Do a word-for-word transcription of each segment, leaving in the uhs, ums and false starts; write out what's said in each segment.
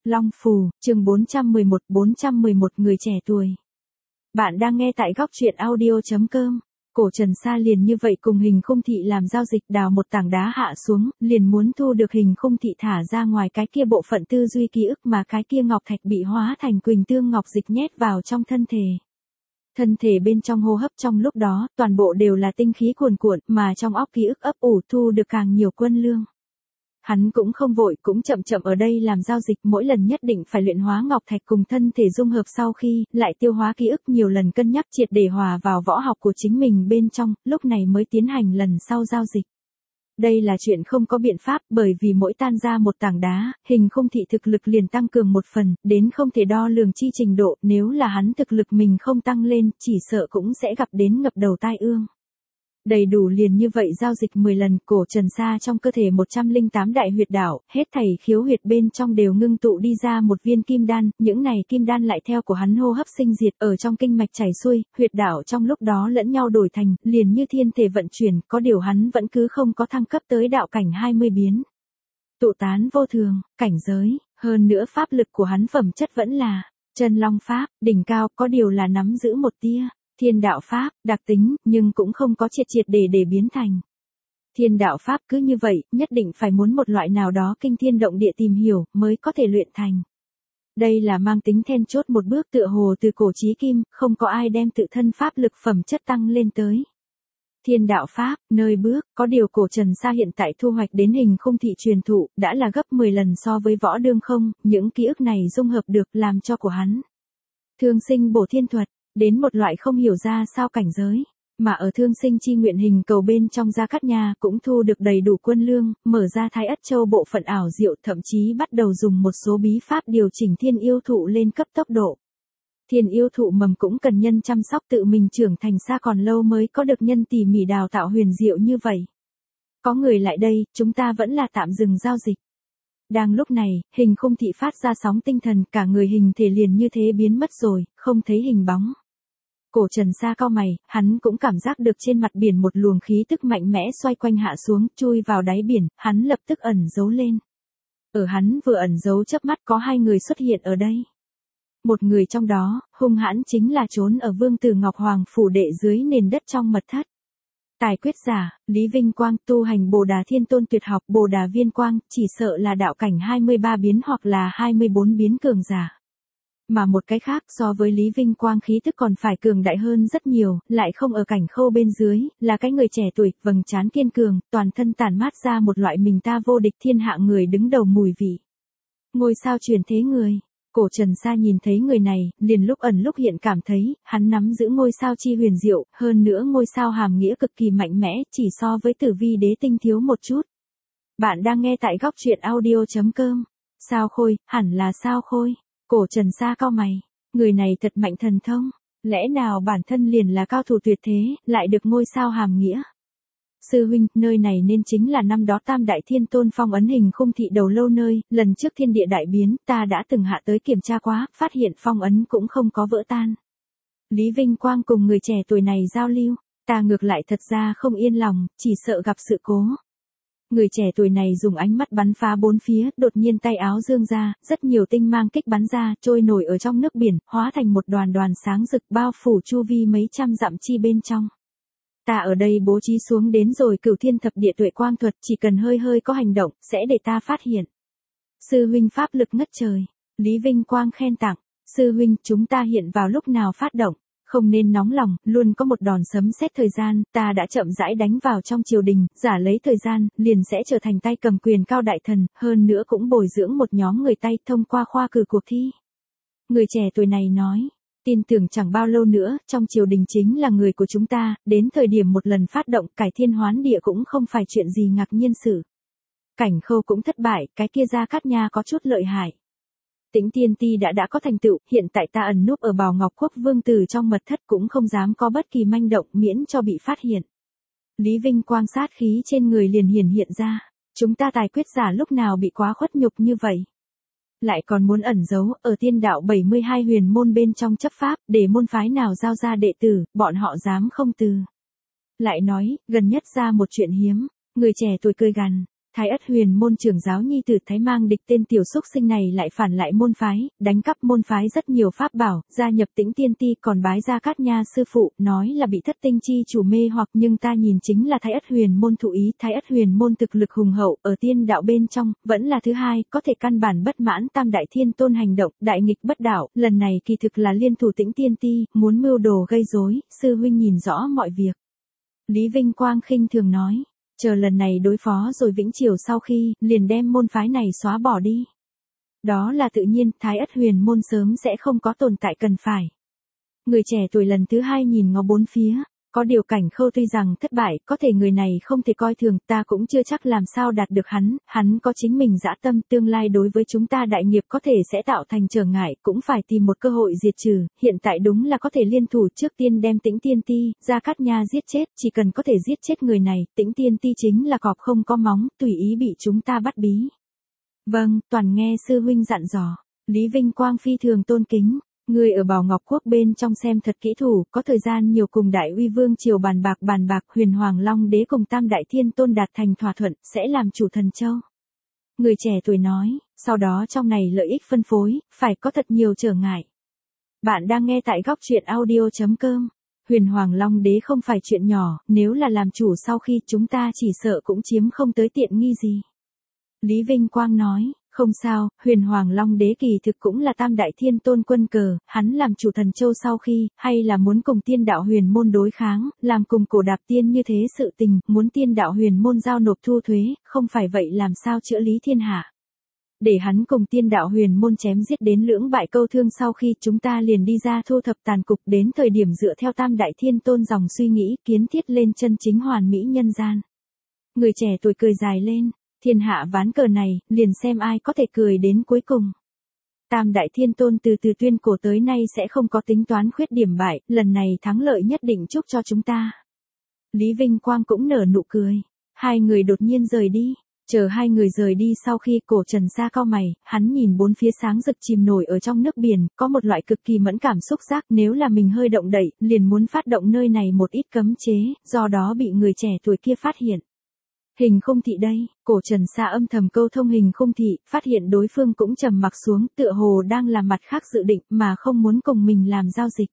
Long Phù, chương bốn trăm mười một, bốn trăm mười một người trẻ tuổi. Bạn đang nghe tại góc truyện audio.com. Cổ Trần Sa liền như vậy cùng Hình Khung Thị làm giao dịch, đào một tảng đá hạ xuống, liền muốn thu được Hình Khung Thị thả ra ngoài cái kia bộ phận tư duy ký ức mà cái kia ngọc thạch bị hóa thành quỳnh tương ngọc dịch nhét vào trong thân thể. Thân thể bên trong hô hấp trong lúc đó, toàn bộ đều là tinh khí cuồn cuộn, mà trong óc ký ức ấp ủ thu được càng nhiều quân lương. Hắn cũng không vội, cũng chậm chậm ở đây làm giao dịch, mỗi lần nhất định phải luyện hóa ngọc thạch cùng thân thể dung hợp, sau khi lại tiêu hóa ký ức, nhiều lần cân nhắc triệt để hòa vào võ học của chính mình bên trong, lúc này mới tiến hành lần sau giao dịch. Đây là chuyện không có biện pháp, bởi vì mỗi tan ra một tảng đá, Hình Khung Thị thực lực liền tăng cường một phần, đến không thể đo lường chi trình độ, nếu là hắn thực lực mình không tăng lên, chỉ sợ cũng sẽ gặp đến ngập đầu tai ương. Đầy đủ liền như vậy giao dịch mười lần, Cổ Trần Sa trong cơ thể một trăm lẻ tám đại huyệt đạo, hết thảy khiếu huyệt bên trong đều ngưng tụ đi ra một viên kim đan, những này kim đan lại theo của hắn hô hấp sinh diệt, ở trong kinh mạch chảy xuôi, huyệt đạo trong lúc đó lẫn nhau đổi thành, liền như thiên thể vận chuyển, có điều hắn vẫn cứ không có thăng cấp tới đạo cảnh hai mươi biến. Tụ tán vô thường, cảnh giới, hơn nữa pháp lực của hắn phẩm chất vẫn là chân long pháp, đỉnh cao, có điều là nắm giữ một tia thiên đạo pháp, đặc tính, nhưng cũng không có triệt triệt để để biến thành. Thiên đạo pháp cứ như vậy, nhất định phải muốn một loại nào đó kinh thiên động địa tìm hiểu, mới có thể luyện thành. Đây là mang tính then chốt một bước, tựa hồ từ cổ chí kim, không có ai đem tự thân pháp lực phẩm chất tăng lên tới thiên đạo pháp, nơi bước, có điều Cổ Trần Sa hiện tại thu hoạch đến Hình Khung Thị truyền thụ, đã là gấp mười lần so với võ đương không, những ký ức này dung hợp được làm cho của hắn thương sinh bổ thiên thuật, đến một loại không hiểu ra sao cảnh giới, mà ở thương sinh chi nguyện hình cầu bên trong Gia Cát Nha cũng thu được đầy đủ quân lương, mở ra Thái Ất Châu bộ phận ảo diệu, thậm chí bắt đầu dùng một số bí pháp điều chỉnh thiên yêu thụ lên cấp tốc độ. Thiên yêu thụ mầm cũng cần nhân chăm sóc, tự mình trưởng thành xa còn lâu mới có được nhân tỉ mỉ đào tạo huyền diệu như vậy. Có người lại đây, chúng ta vẫn là tạm dừng giao dịch. Đang lúc này, Hình Khung Thị phát ra sóng tinh thần, cả người hình thể liền như thế biến mất rồi, không thấy hình bóng. Cổ Trần Sa cau mày, hắn cũng cảm giác được trên mặt biển một luồng khí tức mạnh mẽ xoay quanh hạ xuống, chui vào đáy biển, hắn lập tức ẩn giấu lên. Ở hắn vừa ẩn giấu chớp mắt có hai người xuất hiện ở đây. Một người trong đó, hung hãn chính là trốn ở Vương Tử Ngọc Hoàng phủ đệ dưới nền đất trong mật thất. Tài quyết giả, Lý Vinh Quang, tu hành Bồ Đà Thiên Tôn tuyệt học Bồ Đà Viên Quang, chỉ sợ là đạo cảnh hai mươi ba biến hoặc là hai mươi bốn biến cường giả. Mà một cái khác, so với Lý Vinh Quang khí tức còn phải cường đại hơn rất nhiều, lại không ở cảnh khâu bên dưới, là cái người trẻ tuổi, vầng trán kiên cường, toàn thân tản mát ra một loại mình ta vô địch thiên hạ người đứng đầu mùi vị. Ngôi sao truyền thế người. Cổ Trần Sa nhìn thấy người này, liền lúc ẩn lúc hiện cảm thấy, hắn nắm giữ ngôi sao chi huyền diệu, hơn nữa ngôi sao hàm nghĩa cực kỳ mạnh mẽ, chỉ so với Tử Vi Đế tinh thiếu một chút. Bạn đang nghe tại góc truyện audio.com. Sao Khôi, hẳn là Sao Khôi. Cổ Trần Sa cau mày, người này thật mạnh thần thông, lẽ nào bản thân liền là cao thủ tuyệt thế, lại được ngôi sao hàm nghĩa. Sư huynh, nơi này nên chính là năm đó Tam Đại Thiên Tôn phong ấn Hình Khung Thị đầu lâu nơi, lần trước thiên địa đại biến, ta đã từng hạ tới kiểm tra quá, phát hiện phong ấn cũng không có vỡ tan. Lý Vinh Quang cùng người trẻ tuổi này giao lưu, ta ngược lại thật ra không yên lòng, chỉ sợ gặp sự cố. Người trẻ tuổi này dùng ánh mắt bắn phá bốn phía, đột nhiên tay áo dương ra, rất nhiều tinh mang kích bắn ra, trôi nổi ở trong nước biển, hóa thành một đoàn đoàn sáng rực bao phủ chu vi mấy trăm dặm chi bên trong. Ta ở đây bố trí xuống đến rồi Cửu Thiên Thập Địa Tuệ Quang thuật, chỉ cần hơi hơi có hành động, sẽ để ta phát hiện. Sư huynh pháp lực ngất trời. Lý Vinh Quang khen tặng. Sư huynh, chúng ta hiện vào lúc nào phát động? Không nên nóng lòng, luôn có một đòn sấm sét thời gian, ta đã chậm rãi đánh vào trong triều đình, giả lấy thời gian, liền sẽ trở thành tay cầm quyền cao đại thần, hơn nữa cũng bồi dưỡng một nhóm người tay thông qua khoa cử cuộc thi. Người trẻ tuổi này nói, tin tưởng chẳng bao lâu nữa, trong triều đình chính là người của chúng ta, đến thời điểm một lần phát động cải thiên hoán địa cũng không phải chuyện gì ngạc nhiên sự. Cảnh khâu cũng thất bại, cái kia Gia Cát Nha có chút lợi hại. Tĩnh Tiên Ti đã đã có thành tựu, hiện tại ta ẩn núp ở Bào Ngọc Quốc Vương Tử trong mật thất cũng không dám có bất kỳ manh động miễn cho bị phát hiện. Lý Vinh Quang sát khí trên người liền hiển hiện ra, chúng ta tài quyết giả lúc nào bị quá khuất nhục như vậy. Lại còn muốn ẩn giấu, ở tiên đạo bảy mươi hai huyền môn bên trong chấp pháp, để môn phái nào giao ra đệ tử, bọn họ dám không từ. Lại nói, gần nhất ra một chuyện hiếm, người trẻ tuổi cười gằn, Thái Ất Huyền môn trưởng giáo nhi tử Thái Mang Địch tên tiểu xúc sinh này lại phản lại môn phái, đánh cắp môn phái rất nhiều pháp bảo, gia nhập Tĩnh Tiên Ti còn bái Gia Cát Nha sư phụ, nói là bị thất tinh chi chủ mê hoặc nhưng ta nhìn chính là Thái Ất Huyền môn thụ ý, Thái Ất Huyền môn thực lực hùng hậu, ở tiên đạo bên trong, vẫn là thứ hai, có thể căn bản bất mãn Tam Đại Thiên Tôn hành động, đại nghịch bất đạo, lần này kỳ thực là liên thủ Tĩnh Tiên Ti, muốn mưu đồ gây rối, sư huynh nhìn rõ mọi việc. Lý Vinh Quang khinh thường nói, chờ lần này đối phó rồi Vĩnh Triều sau khi, liền đem môn phái này xóa bỏ đi. Đó là tự nhiên, Thái Ất Huyền môn sớm sẽ không có tồn tại cần phải. Người trẻ tuổi lần thứ hai nhìn ngó bốn phía, có điều Cảnh Khâu tuy rằng thất bại, có thể người này không thể coi thường, ta cũng chưa chắc làm sao đạt được hắn, hắn có chính mình dã tâm, tương lai đối với chúng ta đại nghiệp có thể sẽ tạo thành trở ngại, cũng phải tìm một cơ hội diệt trừ, hiện tại đúng là có thể liên thủ trước tiên đem Tĩnh Tiên Ti, Gia Cát Nha giết chết, chỉ cần có thể giết chết người này, Tĩnh Tiên Ti chính là cọp không có móng, tùy ý bị chúng ta bắt bí. Vâng, toàn nghe sư huynh dặn dò, Lý Vinh Quang phi thường tôn kính. Người ở Bảo Ngọc Quốc bên trong xem thật kỹ thủ, có thời gian nhiều cùng Đại Uy Vương triều bàn bạc bàn bạc, Huyền Hoàng Long Đế cùng Tam Đại Thiên Tôn đạt thành thỏa thuận, sẽ làm chủ Thần Châu. Người trẻ tuổi nói, sau đó trong này lợi ích phân phối, phải có thật nhiều trở ngại. Bạn đang nghe tại góc truyện audio chấm com. Huyền Hoàng Long Đế không phải chuyện nhỏ, nếu là làm chủ sau khi chúng ta chỉ sợ cũng chiếm không tới tiện nghi gì. Lý Vinh Quang nói. Không sao, Huyền Hoàng Long Đế kỳ thực cũng là Tam Đại Thiên Tôn quân cờ, hắn làm chủ Thần Châu sau khi, hay là muốn cùng tiên đạo huyền môn đối kháng, làm cùng cổ đạp tiên như thế sự tình, muốn tiên đạo huyền môn giao nộp thu thuế, không phải vậy làm sao chữa lý thiên hạ. Để hắn cùng tiên đạo huyền môn chém giết đến lưỡng bại câu thương sau khi chúng ta liền đi ra thu thập tàn cục đến thời điểm dựa theo Tam Đại Thiên Tôn dòng suy nghĩ kiến thiết lên chân chính hoàn mỹ nhân gian. Người trẻ tuổi cười dài lên. Thiên hạ ván cờ này, liền xem ai có thể cười đến cuối cùng. Tam Đại Thiên Tôn từ từ tuyên cổ tới nay sẽ không có tính toán khuyết điểm bại, lần này thắng lợi nhất định chúc cho chúng ta. Lý Vinh Quang cũng nở nụ cười. Hai người đột nhiên rời đi. Chờ hai người rời đi sau khi Cổ Trần Sa cau mày, hắn nhìn bốn phía sáng rực chìm nổi ở trong nước biển, có một loại cực kỳ mẫn cảm xúc giác, nếu là mình hơi động đậy, liền muốn phát động nơi này một ít cấm chế, do đó bị người trẻ tuổi kia phát hiện. Hình Khung Thị đây, Cổ Trần Sa âm thầm câu thông Hình Khung Thị, phát hiện đối phương cũng trầm mặc xuống, tựa hồ đang làm mặt khác dự định mà không muốn cùng mình làm giao dịch.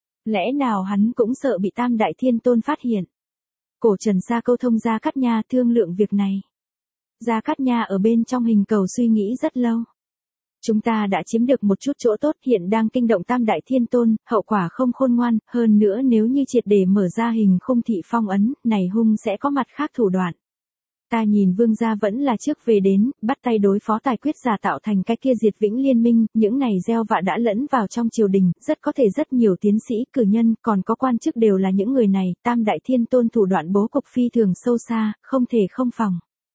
Lẽ nào hắn cũng sợ bị Tam Đại Thiên Tôn phát hiện. Cổ Trần Sa câu thông Gia Cát Nha thương lượng việc này. Gia Cát Nha ở bên trong hình cầu suy nghĩ rất lâu. Chúng ta đã chiếm được một chút chỗ tốt, hiện đang kinh động Tam Đại Thiên Tôn, hậu quả không khôn ngoan, hơn nữa nếu như triệt để mở ra Hình Khung Thị phong ấn, này hung sẽ có mặt khác thủ đoạn. Ta nhìn Vương gia vẫn là trước về đến, bắt tay đối phó tài quyết giả tạo thành cái kia diệt vĩnh liên minh, những này gieo vạ đã lẫn vào trong triều đình, rất có thể rất nhiều tiến sĩ, cử nhân, còn có quan chức đều là những người này, Tam Đại Thiên Tôn thủ đoạn bố cục phi thường sâu xa, không thể không phòng.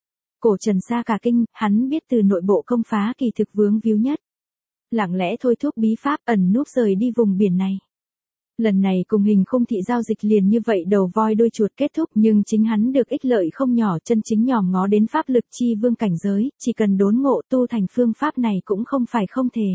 Cổ Trần Sa cả kinh, hắn biết từ nội bộ công phá kỳ thực vướng víu nhất. Lặng lẽ thôi thúc bí pháp ẩn núp rời đi vùng biển này. Lần này cùng Hình Khung Thị giao dịch liền như vậy đầu voi đuôi chuột kết thúc, nhưng chính hắn được ích lợi không nhỏ, chân chính nhòm ngó đến pháp lực chi vương cảnh giới, chỉ cần đốn ngộ tu thành phương pháp này cũng không phải không thể.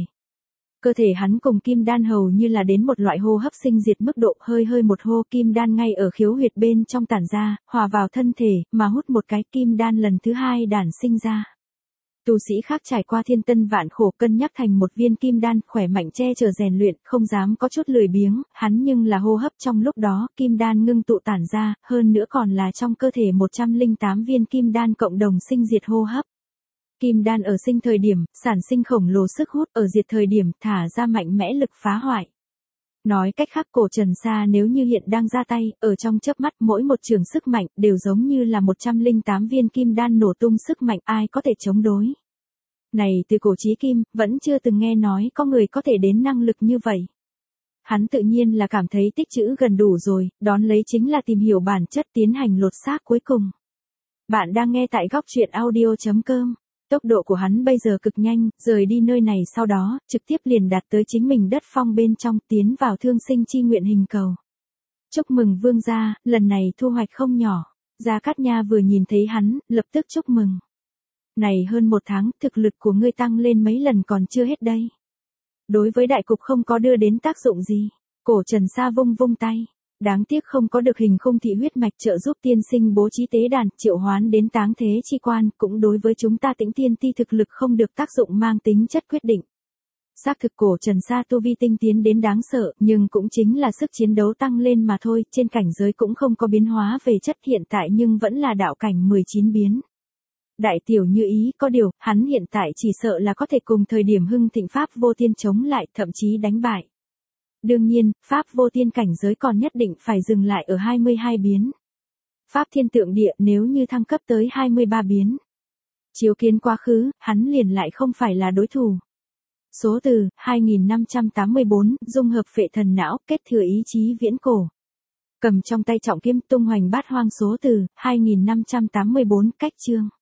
Cơ thể hắn cùng kim đan hầu như là đến một loại hô hấp sinh diệt mức độ, hơi hơi một hô kim đan ngay ở khiếu huyệt bên trong tản ra, hòa vào thân thể, mà hút một cái kim đan lần thứ hai đản sinh ra. Tu sĩ khác trải qua thiên tân vạn khổ cân nhắc thành một viên kim đan, khỏe mạnh che chở rèn luyện, không dám có chút lười biếng, hắn nhưng là hô hấp trong lúc đó, kim đan ngưng tụ tản ra, hơn nữa còn là trong cơ thể một trăm lẻ tám viên kim đan cộng đồng sinh diệt hô hấp. Kim đan ở sinh thời điểm, sản sinh khổng lồ sức hút, ở diệt thời điểm, thả ra mạnh mẽ lực phá hoại. Nói cách khác Cổ Trần Sa nếu như hiện đang ra tay, ở trong chớp mắt mỗi một trường sức mạnh, đều giống như là một trăm lẻ tám viên kim đan nổ tung sức mạnh, ai có thể chống đối. Này từ cổ chí kim, vẫn chưa từng nghe nói có người có thể đến năng lực như vậy. Hắn tự nhiên là cảm thấy tích trữ gần đủ rồi, đón lấy chính là tìm hiểu bản chất tiến hành lột xác cuối cùng. Bạn đang nghe tại góc truyện audio chấm com. Tốc độ của hắn bây giờ cực nhanh, rời đi nơi này sau đó, trực tiếp liền đạt tới chính mình đất phong bên trong, tiến vào thương sinh chi nguyện hình cầu. Chúc mừng vương gia, lần này thu hoạch không nhỏ. Gia Cát Nha vừa nhìn thấy hắn, lập tức chúc mừng. Này hơn một tháng, thực lực của ngươi tăng lên mấy lần còn chưa hết đây. Đối với đại cục không có đưa đến tác dụng gì. Cổ Trần Sa vung vung tay. Đáng tiếc không có được hình khung thị huyết mạch trợ giúp tiên sinh bố trí tế đàn, triệu hoán đến táng thế chi quan, cũng đối với chúng ta Tĩnh Tiên Ti thực lực không được tác dụng mang tính chất quyết định. Xác thực cổ Trần Sa tu vi tinh tiến đến đáng sợ, nhưng cũng chính là sức chiến đấu tăng lên mà thôi, trên cảnh giới cũng không có biến hóa về chất hiện tại nhưng vẫn là đạo cảnh mười chín biến. Đại tiểu như ý, có điều, hắn hiện tại chỉ sợ là có thể cùng thời điểm hưng thịnh Pháp vô tiên chống lại, thậm chí đánh bại. Đương nhiên, Pháp vô tiên cảnh giới còn nhất định phải dừng lại ở hai mươi hai biến. Pháp thiên tượng địa nếu như thăng cấp tới hai mươi ba biến. Chiếu kiến quá khứ, hắn liền lại không phải là đối thủ. Số từ, hai nghìn năm trăm tám mươi bốn, dung hợp phệ thần não, kết thừa ý chí viễn cổ. Cầm trong tay trọng kiếm tung hoành bát hoang số từ, hai nghìn năm trăm tám mươi bốn, cách chương.